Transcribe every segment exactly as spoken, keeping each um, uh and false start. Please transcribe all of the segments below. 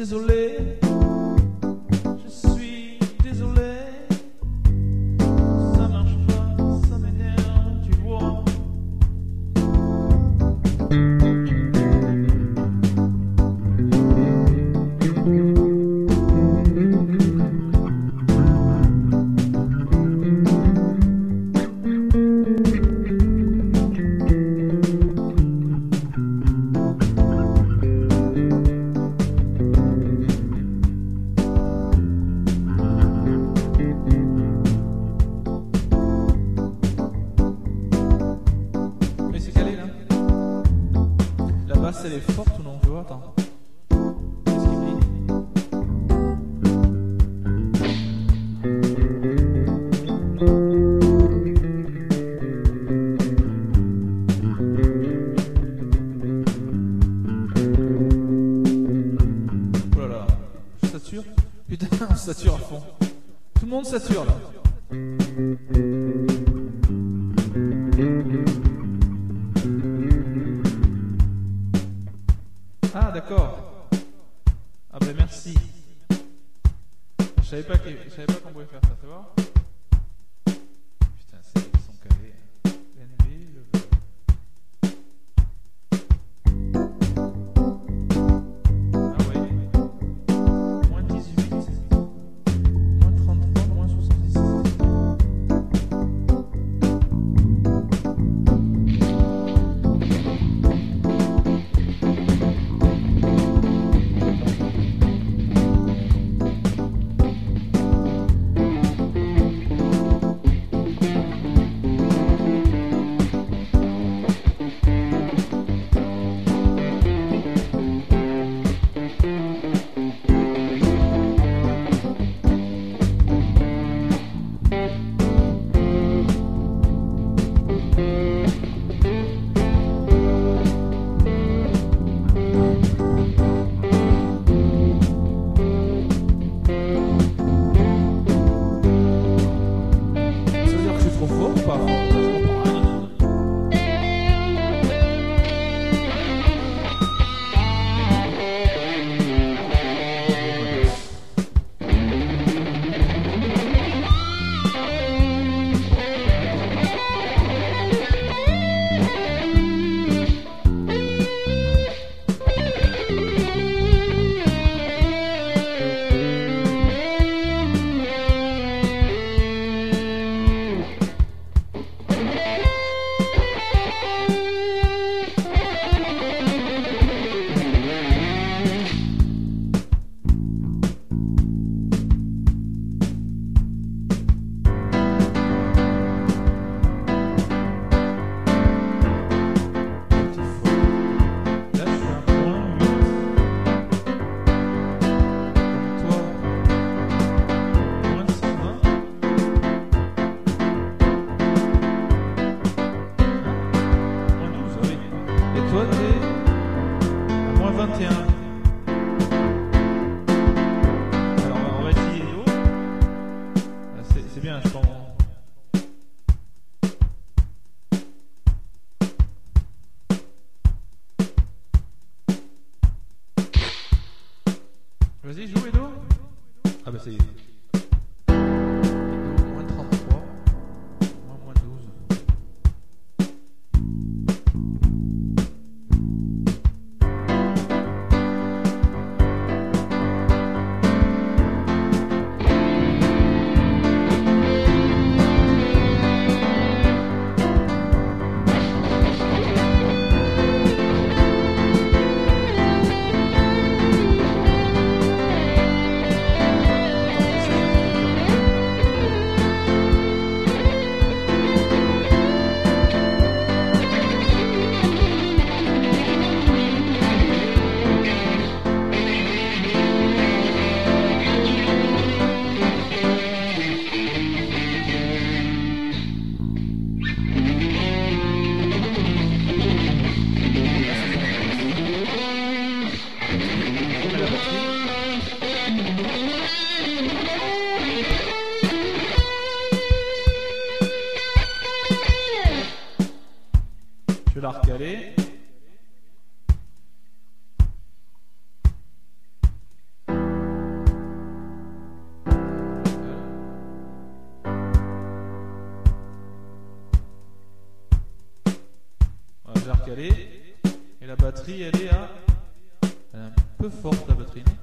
désolé, je suis désolé. Ça marche pas, ça m'énerve, tu vois. Mais c'est calé là. La basse elle est forte ou non? Je vois, attends. Qu'est-ce qu'il dit? Oh là là, je sature. Putain, on sature à fond. Tout le monde sature là. Ah d'accord. Ah ben merci. Je savais pas que- je savais pas qu'on pouvait faire ça, tu vois. Putain, c'est ils sont calés. N B, le... Ah ouais. Moins dix-huit. Moins trente-trois, moins soixante-dix-sept. Ça veut dire que je suis trop fort ou pas? Je comprends rien du tout. Là, je suis à moins huit. Donc toi, moins cent vingt. Hein? Moins douze, ah oui. Et toi, t'es à moins vingt et un. Alors, on va essayer l'eau. Ah, c'est c'est bien, je pense. Vas-y, joue Edo. Ah bah ça y est. Edo, moins trente-trois. Moins, moins douze. Je vais la recaler. la recaler. Et la batterie, elle est à... Elle est un peu forte, la batterie, non?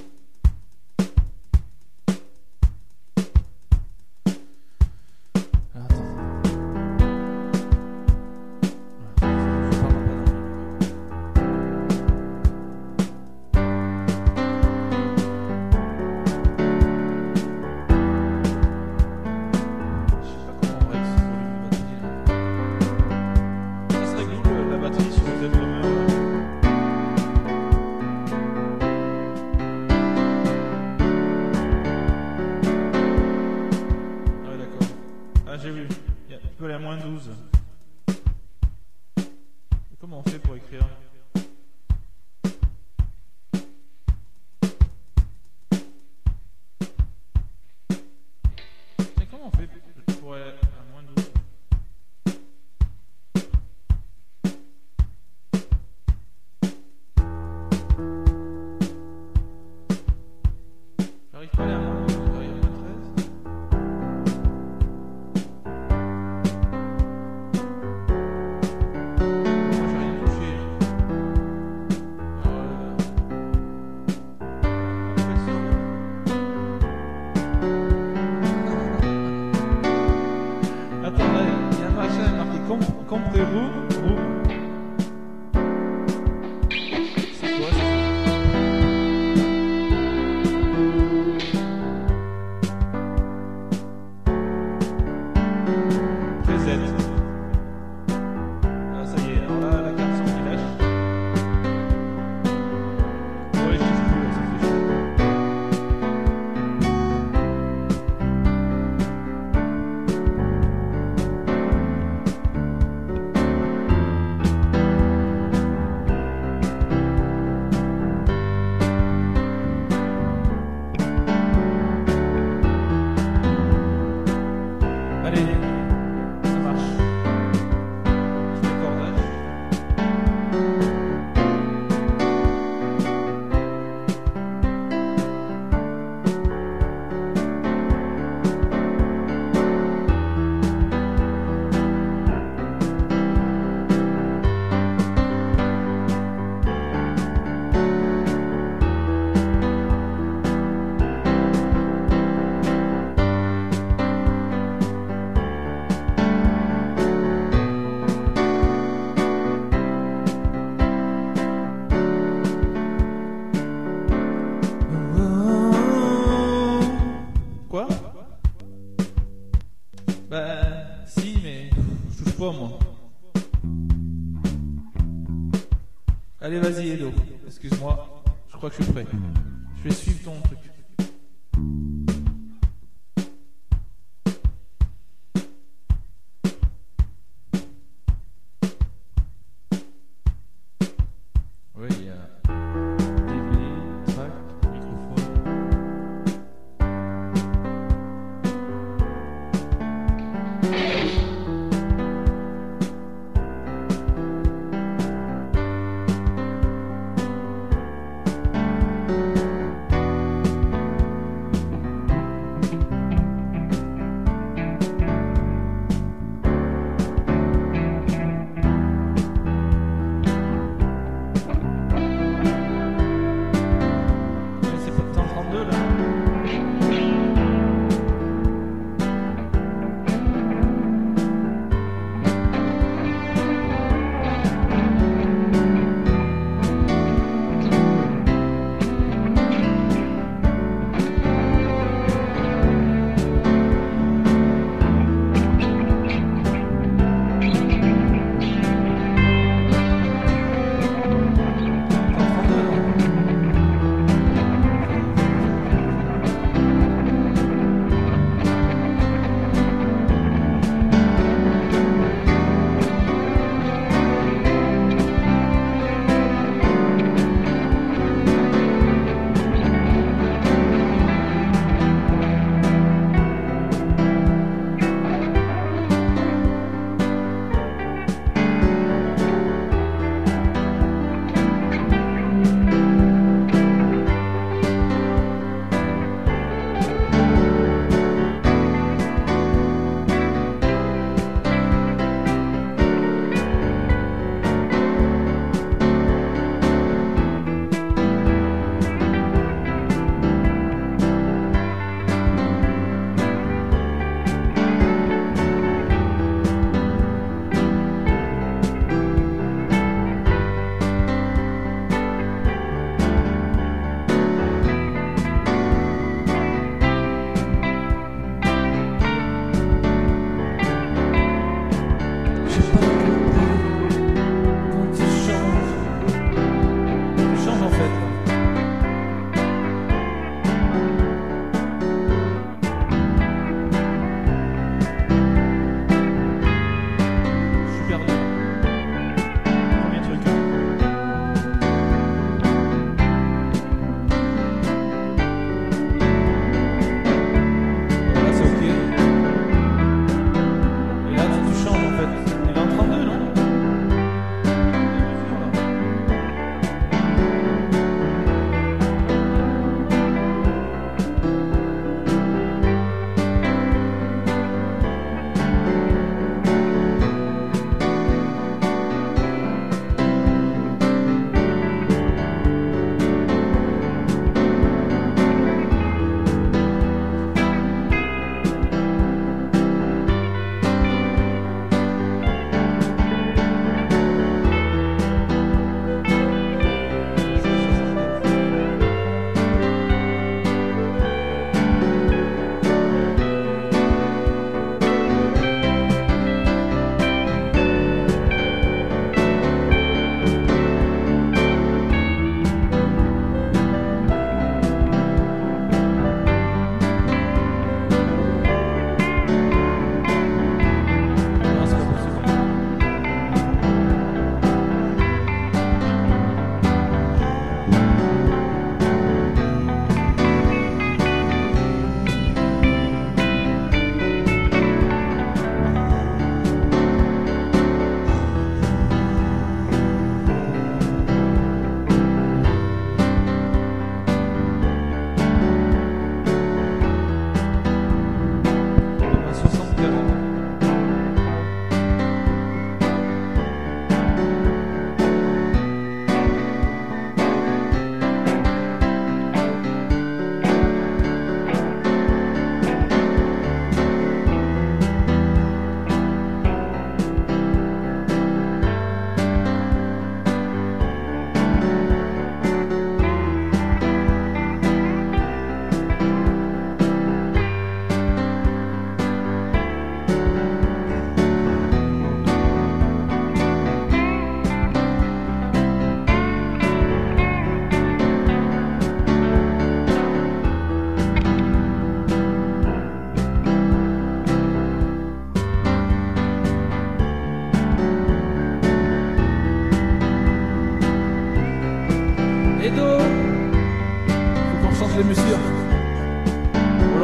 J'ai vu, il peut aller à moins douze. Comment on fait pour écrire? Et comment on fait pour aller à moins douze? J'arrive pas à aller à moins douze, j'arrive à moins treize. Comprez room, room. C'est quoi ça? Preset. Ah ça y est, alors là la carte son qui lâche. Ouais, je dis plus, ça fait chier. Allez, ça marche. Je fais cordage. Quoi? Bah, si, mais je touche pas, moi. Allez, vas-y, Edo. Excuse-moi. Je crois que je suis prêt. Je vais suivre ton truc. Oui, il y a D V D, track, microphone.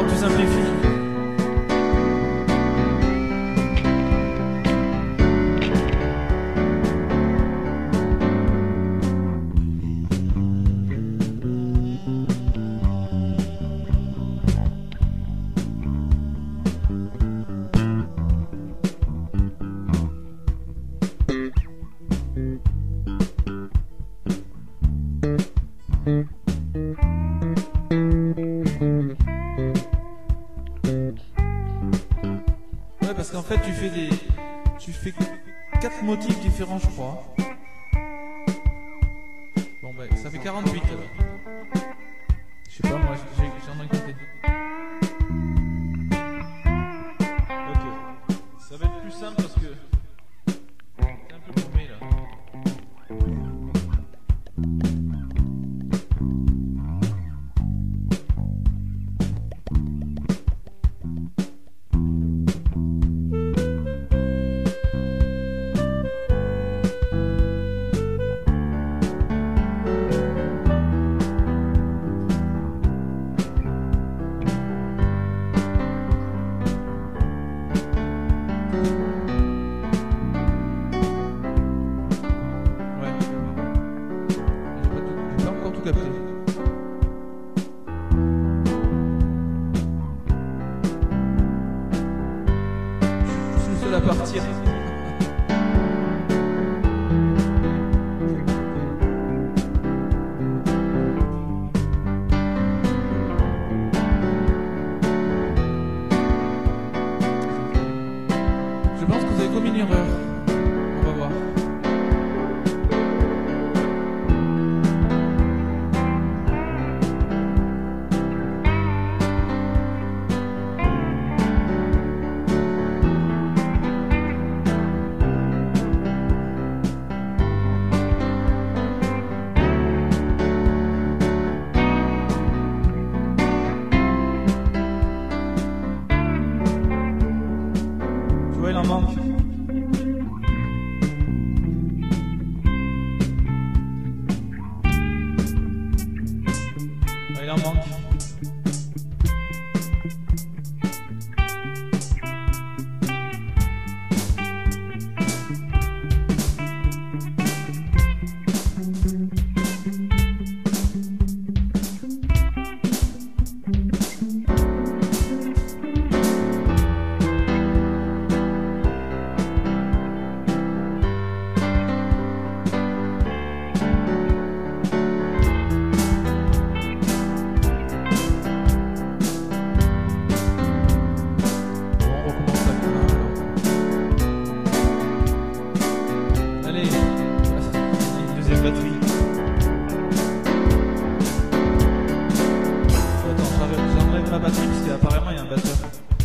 Alors tu simplifies. Ouais, parce qu'en fait tu fais des, tu fais quatre motifs différents, je crois. Bon ben, ça fait quarante-huit alors. Je sais pas, moi j'ai- j'en ai compté. Ok, ça va être plus simple parce que c'est un peu paumé là. Ouais. J'ai pas tout- j'ai pas encore tout capté. Je suis le seul à partir. Je pense que vous avez commis une erreur. On va voir. Tu vois, il en manque. Ouais, il en manque. Bon, on recommence à faire. Allez, une deuxième batterie. Attends, j'arrête- j'enlève ma batterie parce qu'apparemment il y a un batteur.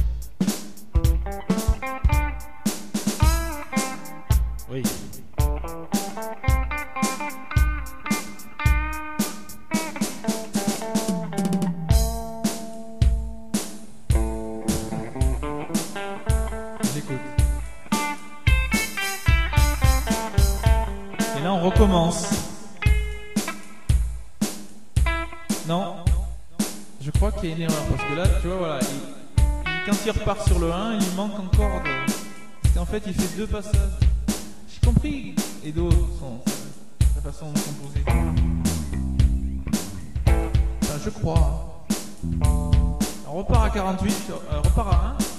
Oui. J'écoute. Et là on recommence. Non, je crois qu'il y a une erreur parce que là, tu vois, voilà, il- il- quand il repart sur le un, il manque encore de. Parce qu'en fait, il fait deux passages. J'ai compris. Et d'autres sont sa façon de composer. Enfin, je crois. On repart à quarante-huit, euh, repart à un.